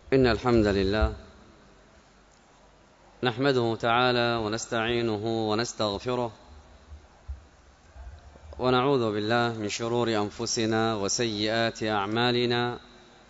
إن الحمد لله نحمده تعالى ونستعينه ونستغفره ونعوذ بالله من شرور أنفسنا وسيئات أعمالنا.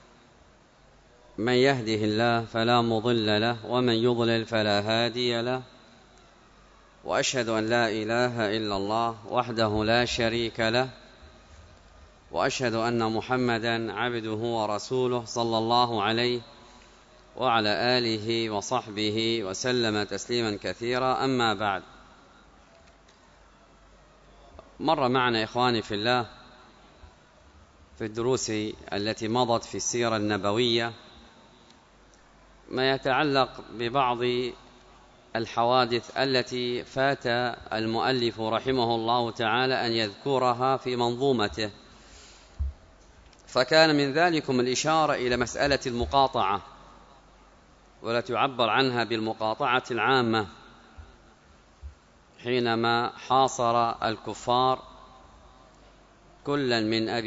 من يهده الله فلا مضل له ومن يضلل فلا هادي له، وأشهد أن لا إله إلا الله وحده لا شريك له، وأشهد أن محمدا عبده ورسوله صلى الله عليه وعلى آله وصحبه وسلم تسليما كثيرا. أما بعد، مر معنا إخواني في الله في الدروس التي مضت في السيرة النبوية ما يتعلق ببعض الحوادث التي فات المؤلف رحمه الله تعالى أن يذكرها في منظومته، فكان من ذلكم الإشارة إلى مسألة المقاطعة، ولا تعبر عنها بالمقاطعة العامة، حينما حاصر الكفار كلا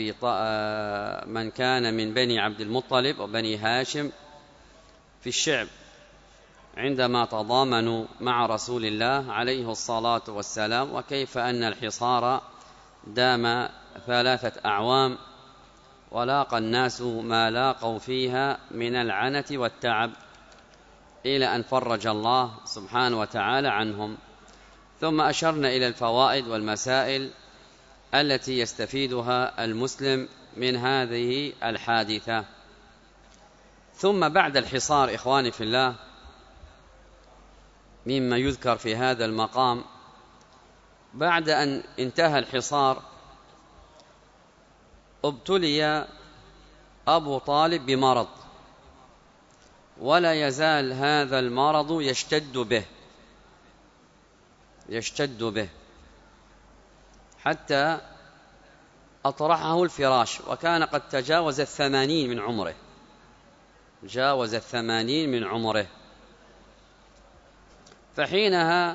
من كان من بني عبد المطلب وبني هاشم في الشعب، عندما تضامنوا مع رسول الله عليه الصلاة والسلام، وكيف أن الحصار دام 3 أعوام ولاقى الناس ما لاقوا فيها من العنة والتعب إلى أن فرج الله سبحانه وتعالى عنهم. ثم أشرنا إلى الفوائد والمسائل التي يستفيدها المسلم من هذه الحادثة. ثم بعد الحصار إخواني في الله، مما يذكر في هذا المقام، بعد أن انتهى الحصار ابتلي أبو طالب بمرض، ولا يزال هذا المرض يشتد به حتى أطرحه الفراش، وكان قد تجاوز 80 من عمره، من عمره. فحينها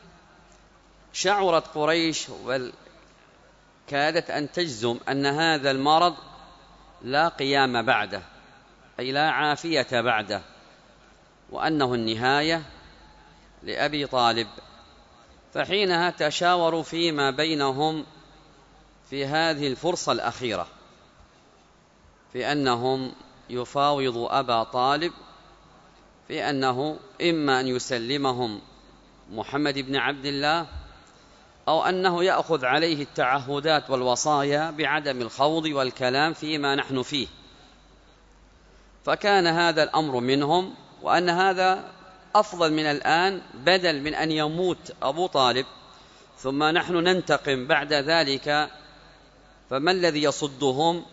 شعرت قريش كادت أن تجزم أن هذا المرض لا قيام بعده، أي لا عافية بعده، وأنه النهاية لأبي طالب. فحينها تشاوروا فيما بينهم في هذه الفرصة الأخيرة في أنهم يفاوضوا أبا طالب في أنه إما أن يسلمهم محمد بن عبد الله، أو أنه يأخذ عليه التعهدات والوصايا بعدم الخوض والكلام فيما نحن فيه. فكان هذا الأمر منهم، وأن هذا أفضل من الآن، بدل من أن يموت أبو طالب ثم نحن ننتقم بعد ذلك. فما الذي يصدهم؟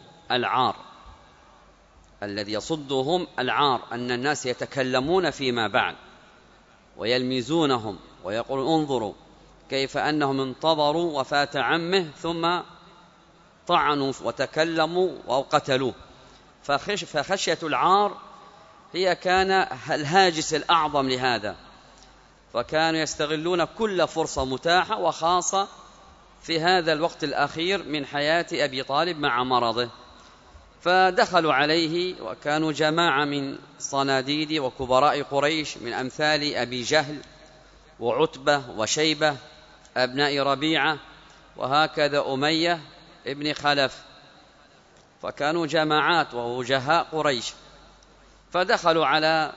العار، أن الناس يتكلمون فيما بعد ويلمزونهم ويقولون انظروا كيف أنهم انتظروا وفاة عمه ثم طعنوا وتكلموا وقتلوه. فخشية العار هي كان الهاجس الأعظم لهذا، فكانوا يستغلون كل فرصة متاحة، وخاصة في هذا الوقت الأخير من حياة أبي طالب مع مرضه. فدخلوا عليه، وكانوا جماعة من صناديد وكبراء قريش من أمثال أبي جهل وعتبة وشيبة أبناء ربيعة، وهكذا أمية ابن خلف، فكانوا جماعات ووجهاء قريش. فدخلوا على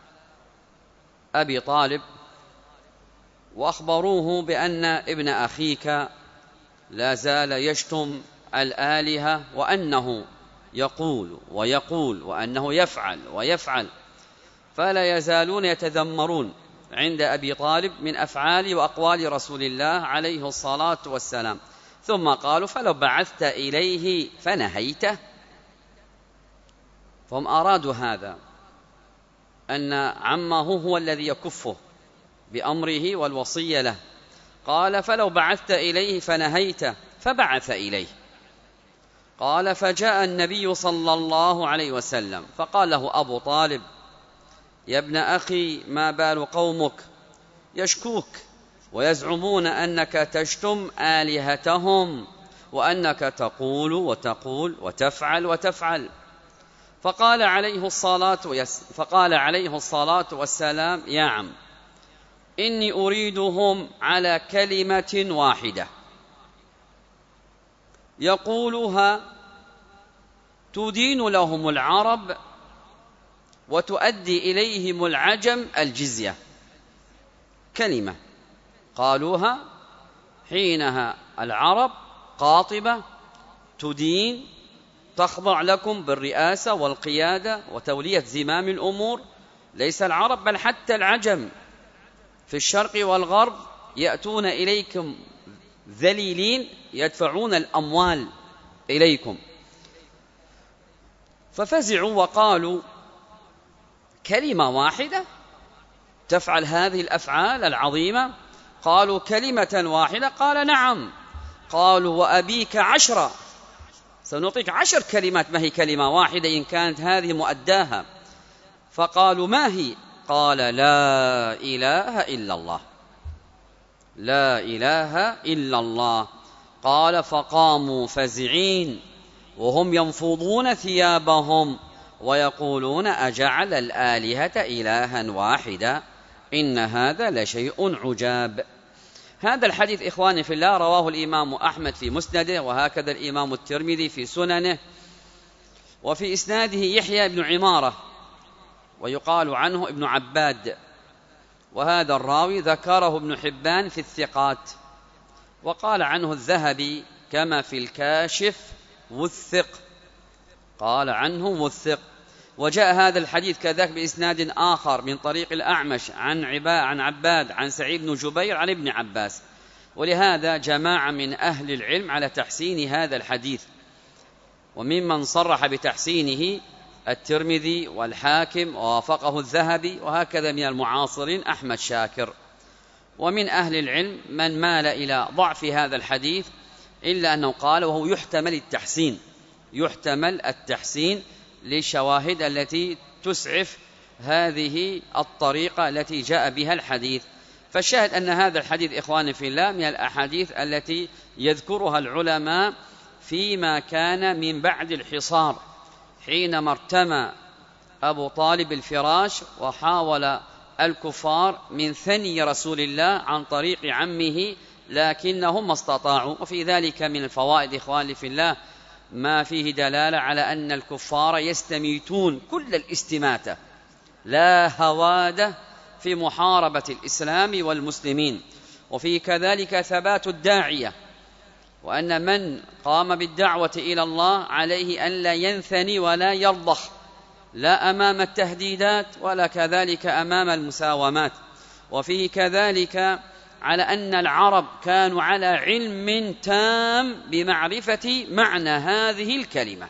أبي طالب وأخبروه بأن ابن أخيك لا زال يشتم الآلهة، وأنه يقول ويقول، وأنه يفعل ويفعل، فلا يزالون يتذمرون عند أبي طالب من أفعال وأقوال رسول الله عليه الصلاة والسلام. ثم قالوا فلو بعثت إليه فنهيته. فهم أرادوا هذا، أن عمه هو الذي يكفه بأمره والوصية له. قال فلو بعثت إليه فنهيته، فبعث إليه. قال فجاء النبي صلى الله عليه وسلم فقال له أبو طالب يا ابن أخي، ما بال قومك يشكوك ويزعمون أنك تشتم آلهتهم، وأنك تقول وتقول وتفعل وتفعل، فقال عليه الصلاة والسلام: يا عم، إني أريدهم على كلمة واحدة يقولها تدين لهم العرب وتؤدي إليهم العجم الجزية. كلمة قالوها حينها العرب قاطبة تدين، تخضع لكم بالرئاسة والقيادة وتولية زمام الأمور. ليس العرب بل حتى العجم في الشرق والغرب يأتون إليكم ذليلين، يدفعون الأموال إليكم. ففزعوا وقالوا: كلمة واحدة تفعل هذه الأفعال العظيمة؟ قالوا: كلمة واحدة. قال: نعم. قالوا: وأبيك 10، سنعطيك 10 كلمات، ما هي كلمة واحدة إن كانت هذه مؤداها. فقالوا: ما هي؟ قال: لا إله إلا الله، لا إله إلا الله. قال: فقاموا فزعين وهم ينفضون ثيابهم ويقولون: أجعل الآلهة إلها واحدا، إن هذا لشيء عجاب. هذا الحديث إخواني في الله رواه الإمام أحمد في مسنده، وهكذا الإمام الترمذي في سننه، وفي إسناده يحيى بن عمارة، ويقال عنه ابن عباد، وهذا الراوي ذكره ابن حبان في الثقات، وقال عنه الذهبي كما في الكاشف: وثق، قال عنه وثق. وجاء هذا الحديث كذلك بإسناد آخر من طريق الأعمش عن عباد عن سعيد بن جبير عن ابن عباس. ولهذا جماعة من أهل العلم على تحسين هذا الحديث، وممن صرح بتحسينه الترمذي والحاكم ووافقه الذهبي، وهكذا من المعاصرين أحمد شاكر. ومن أهل العلم من مال إلى ضعف هذا الحديث، إلا أنه قال وهو يحتمل التحسين للشواهد التي تسعف هذه الطريقة التي جاء بها الحديث. فالشاهد أن هذا الحديث إخواني في الله من الأحاديث التي يذكرها العلماء فيما كان من بعد الحصار، حينما ارتمى أبو طالب الفراش وحاول الكفار من ثني رسول الله عن طريق عمه، لكنهم ما استطاعوا. وفي ذلك من الفوائد إخواني في الله ما فيه دلالة على أن الكفار يستميتون كل الاستماتة، لا هوادة في محاربة الإسلام والمسلمين. وفي كذلك ثبات الداعية، وأن من قام بالدعوة إلى الله عليه أن لا ينثني ولا يرضخ، لا أمام التهديدات ولا كذلك أمام المساومات. وفيه كذلك على أن العرب كانوا على علم تام بمعرفة معنى هذه الكلمة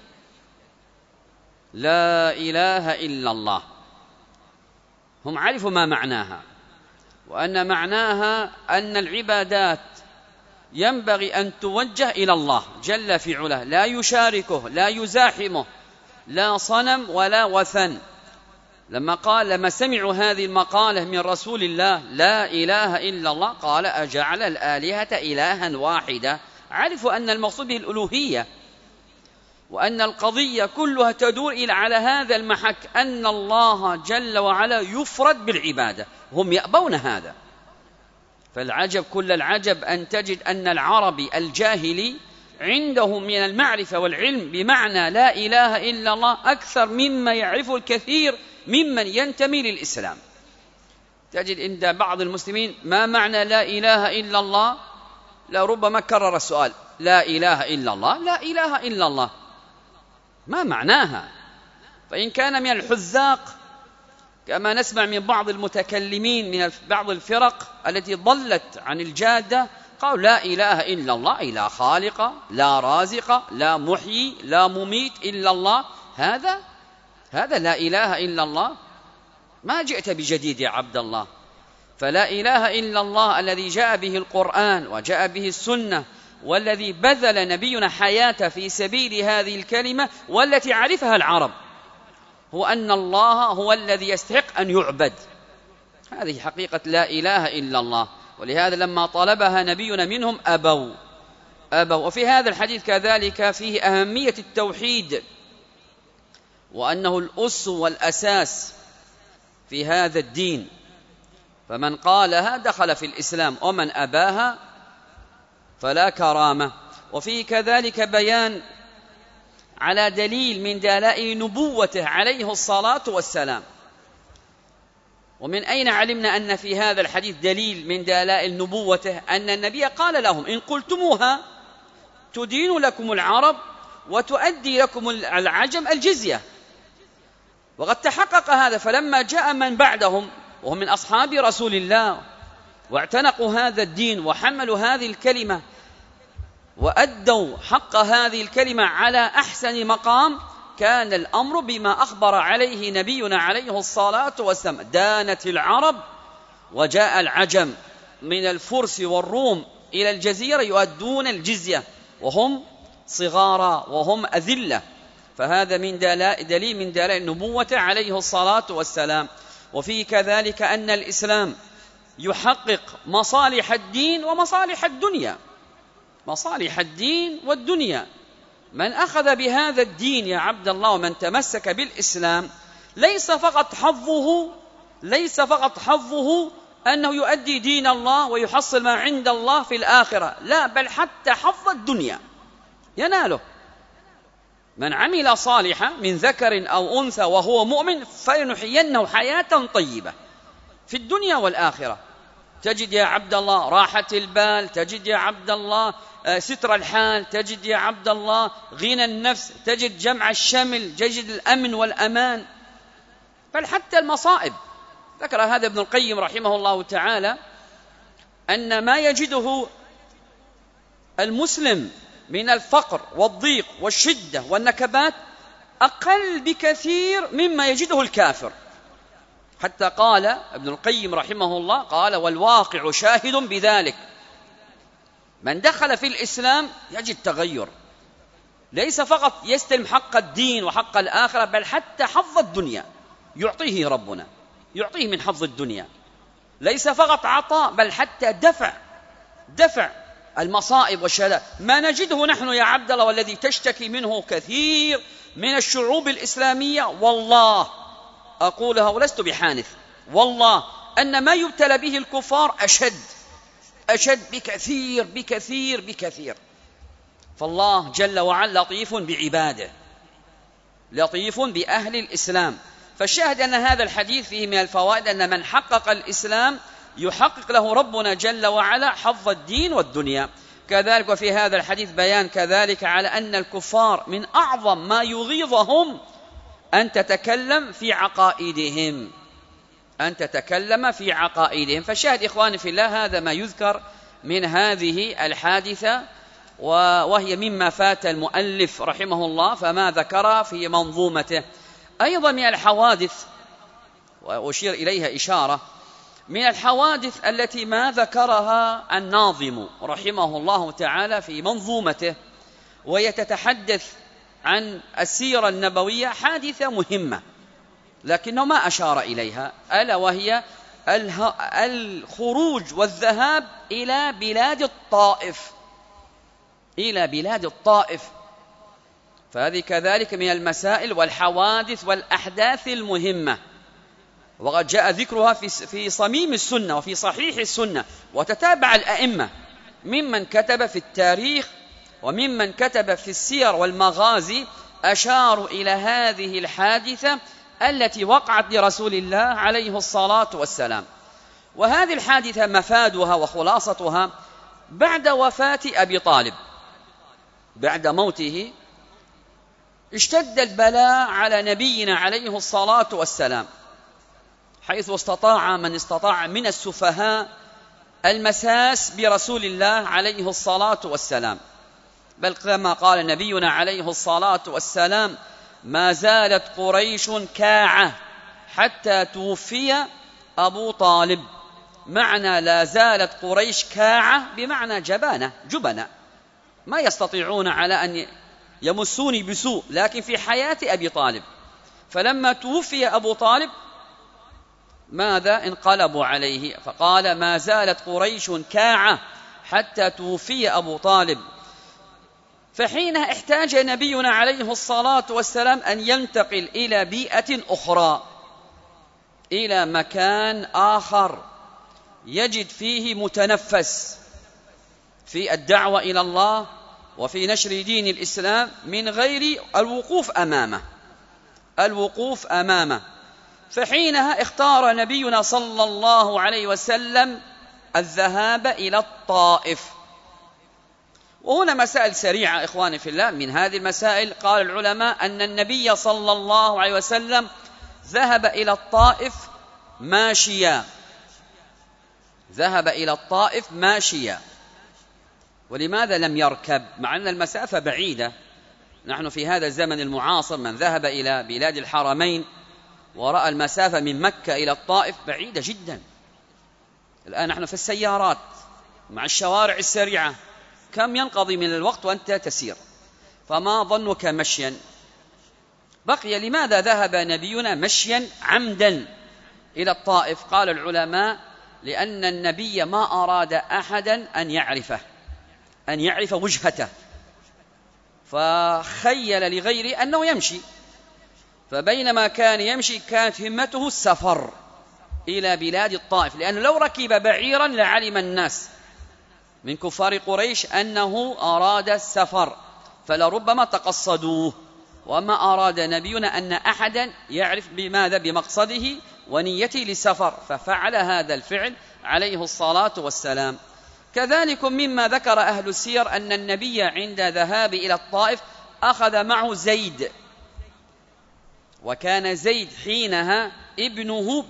لا إله إلا الله. هم عرفوا ما معناها، وأن معناها أن العبادات ينبغي أن توجه إلى الله جل في علاه، لا يشاركه، لا يزاحمه، لا صنم ولا وثن. لما سمعوا هذه المقالة من رسول الله لا إله إلا الله، قال: أجعل الآلهة إلها واحدة. عرفوا أن المقصود به الألوهية، وأن القضية كلها تدور إلى على هذا المحك، أن الله جل وعلا يفرد بالعبادة. هم يأبون هذا. فالعجب كل العجب أن تجد أن العربي الجاهلي عنده من المعرفة والعلم بمعنى لا إله إلا الله أكثر مما يعرفه الكثير ممن ينتمي للإسلام. تجد عند بعض المسلمين ما معنى لا إله إلا الله، لربما كرر السؤال: لا إله إلا الله، لا إله إلا الله، ما معناها؟ فإن كان من الحذاق كما نسمع من بعض المتكلمين من بعض الفرق التي ضلت عن الجادة، قالوا لا إله إلا الله، لا خالق، لا رازق، لا محيي، لا مميت إلا الله. هذا لا إله إلا الله، ما جئت بجديد يا عبد الله. فلا إله إلا الله الذي جاء به القرآن وجاء به السنة، والذي بذل نبينا حياته في سبيل هذه الكلمة والتي عرفها العرب، هو أن الله هو الذي يستحق أن يعبد. هذه حقيقة لا إله إلا الله. ولهذا لما طلبها نبينا منهم أبوا. وفي هذا الحديث كذلك فيه أهمية التوحيد، وأنه الأس والأساس في هذا الدين، فمن قالها دخل في الإسلام ومن أباها فلا كرامة. وفيه كذلك بيان على دليل من دلائل نبوته عليه الصلاة والسلام. ومن أين علمنا أن في هذا الحديث دليل من دلائل نبوته؟ أن النبي قال لهم: إن قلتموها تدين لكم العرب وتؤدي لكم العجم الجزية. وقد تحقق هذا، فلما جاء من بعدهم وهم من أصحاب رسول الله واعتنقوا هذا الدين وحملوا هذه الكلمة وأدوا حق هذه الكلمة على أحسن مقام، كان الأمر بما أخبر عليه نبينا عليه الصلاة والسلام: دانت العرب وجاء العجم من الفرس والروم إلى الجزيرة يؤدون الجزية وهم صغارا وهم أذلة. فهذا من دليل من دلائل نبوته عليه الصلاة والسلام. وفيه كذلك أن الإسلام يحقق مصالح الدين ومصالح الدنيا، مصالح الدين والدنيا. من أخذ بهذا الدين يا عبد الله ومن تمسك بالإسلام ليس فقط حظه أنه يؤدي دين الله ويحصل ما عند الله في الآخرة، لا، بل حتى حظ الدنيا يناله. من عمل صالحا من ذكر أو أنثى وهو مؤمن فلنحيينه حياة طيبة في الدنيا والآخرة. تجد يا عبد الله راحة البال، تجد يا عبد الله ستر الحال، تجد يا عبد الله غنى النفس، تجد جمع الشمل، تجد الأمن والأمان، بل حتى المصائب. ذكر هذا ابن القيم رحمه الله تعالى أن ما يجده المسلم من الفقر والضيق والشدة والنكبات أقل بكثير مما يجده الكافر. حتى قال ابن القيم رحمه الله، قال: والواقع شاهد بذلك. من دخل في الإسلام يجد تغير، ليس فقط يستلم حق الدين وحق الآخرة، بل حتى حظ الدنيا يعطيه ربنا، يعطيه من حظ الدنيا. ليس فقط عطاء، بل حتى دفع المصائب والشهداء. ما نجده نحن يا عبد الله والذي تشتكي منه كثير من الشعوب الإسلامية، والله أقولها ولست بحانث، والله أن ما يبتلى به الكفار أشد بكثير بكثير بكثير. فالله جل وعلا لطيف بعباده، لطيف بأهل الإسلام. فالشاهد أن هذا الحديث فيه من الفوائد أن من حقق الإسلام يحقق له ربنا جل وعلا حظ الدين والدنيا. كذلك وفي هذا الحديث بيان كذلك على أن الكفار من أعظم ما يغيظهم أن تتكلم في عقائدهم، فالشاهد إخواني في الله هذا ما يذكر من هذه الحادثة، وهي مما فات المؤلف رحمه الله فما ذكر في منظومته. أيضا من الحوادث، وأشير إليها إشارة، من الحوادث التي ما ذكرها الناظم رحمه الله تعالى في منظومته، وهي تتحدث عن السيرة النبوية، حادثة مهمة لكنه ما أشار إليها، ألا وهي الخروج والذهاب إلى بلاد الطائف. فهذه كذلك من المسائل والحوادث والأحداث المهمة، وقد جاء ذكرها في صميم السنة وفي صحيح السنة، وتتابع الأئمة ممن كتب في التاريخ وممن كتب في السير والمغازي أشاروا إلى هذه الحادثة التي وقعت لرسول الله عليه الصلاة والسلام. وهذه الحادثة مفادها وخلاصتها بعد وفاة أبي طالب، بعد موته اشتد البلاء على نبينا عليه الصلاة والسلام، حيث استطاع من استطاع من السفهاء المساس برسول الله عليه الصلاة والسلام. بل كما قال نبينا عليه الصلاة والسلام: ما زالت قريش كاعة حتى توفي أبو طالب. معنى لا زالت قريش كاعة بمعنى جبنة، ما يستطيعون على أن يمسوني بسوء، لكن في حياة أبي طالب. فلما توفي أبو طالب ماذا؟ انقلبوا عليه، فقال: ما زالت قريش كاعة حتى توفي أبو طالب. فحينها احتاج نبينا عليه الصلاة والسلام أن ينتقل إلى بيئة أخرى، إلى مكان آخر يجد فيه متنفس في الدعوة إلى الله وفي نشر دين الإسلام من غير الوقوف أمامه. فحينها اختار نبينا صلى الله عليه وسلم الذهاب إلى الطائف. وهنا مسائل سريعة إخواني في الله. من هذه المسائل قال العلماء أن النبي صلى الله عليه وسلم ذهب إلى الطائف ماشيا. ولماذا لم يركب مع أن المسافة بعيدة؟ نحن في هذا الزمن المعاصر من ذهب إلى بلاد الحرمين ورأى المسافة من مكة إلى الطائف بعيدة جدا. الآن نحن في السيارات مع الشوارع السريعة كم ينقضي من الوقت وأنت تسير، فما ظنك مشيا؟ بقي لماذا ذهب نبينا مشيا عمدا إلى الطائف؟ قال العلماء لأن النبي ما أراد أحدا أن يعرف وجهته، فخيل لغيره أنه يمشي، فبينما كان يمشي كانت همته السفر إلى بلاد الطائف، لأنه لو ركب بعيرا لعلم الناس من كفار قريش أنه أراد السفر فلربما تقصدوه. وما أراد نبينا أن أحدا يعرف بمقصده ونيته للسفر، ففعل هذا الفعل عليه الصلاة والسلام. كذلك مما ذكر أهل السير أن النبي عند ذهاب إلى الطائف أخذ معه زيد، وكان زيد حينها ابنه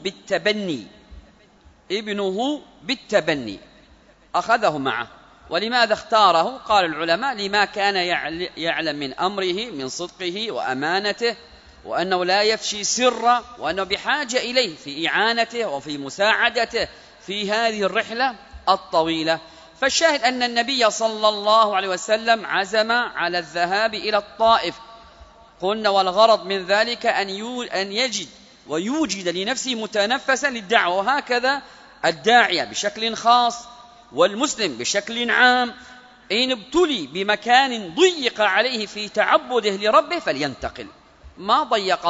بالتبني أخذه معه. ولماذا اختاره؟ قال العلماء لما كان يعلم من أمره من صدقه وأمانته، وأنه لا يفشي سرا، وأنه بحاجة إليه في إعانته وفي مساعدته في هذه الرحلة الطويلة. فالشاهد أن النبي صلى الله عليه وسلم عزم على الذهاب إلى الطائف. قلنا والغرض من ذلك أن يجد ويوجد لنفسه متنفسا للدعوة. وهكذا الداعية بشكل خاص والمسلم بشكل عام إن ابتلي بمكان ضيق عليه في تعبده لربه فلينتقل. ما ضيق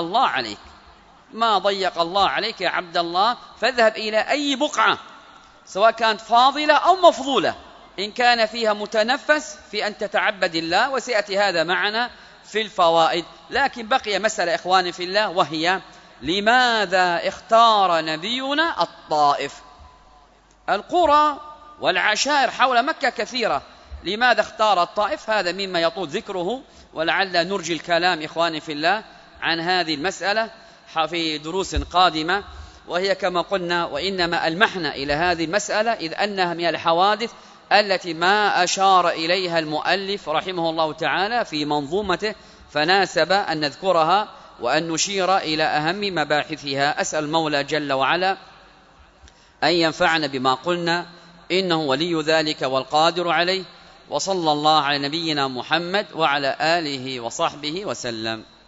الله عليك يا عبد الله، فاذهب إلى أي بقعة سواء كانت فاضلة أو مفضولة إن كان فيها متنفس في أن تتعبد الله، وسيأتي هذا معنا في الفوائد. لكن بقي مسألة إخواني في الله، وهي لماذا اختار نبينا الطائف؟ القرى والعشائر حول مكة كثيرة، لماذا اختار الطائف؟ هذا مما يطول ذكره، ولعل نرجي الكلام إخواني في الله عن هذه المسألة في دروس قادمة. وهي كما قلنا وإنما ألمحنا إلى هذه المسألة إذ أنها من الحوادث التي ما أشار إليها المؤلف رحمه الله تعالى في منظومته، فناسب أن نذكرها وأن نشير إلى أهم مباحثها. أسأل المولى جل وعلا أن ينفعنا بما قلنا، إنه ولي ذلك والقادر عليه. وصلى الله على نبينا محمد وعلى آله وصحبه وسلم.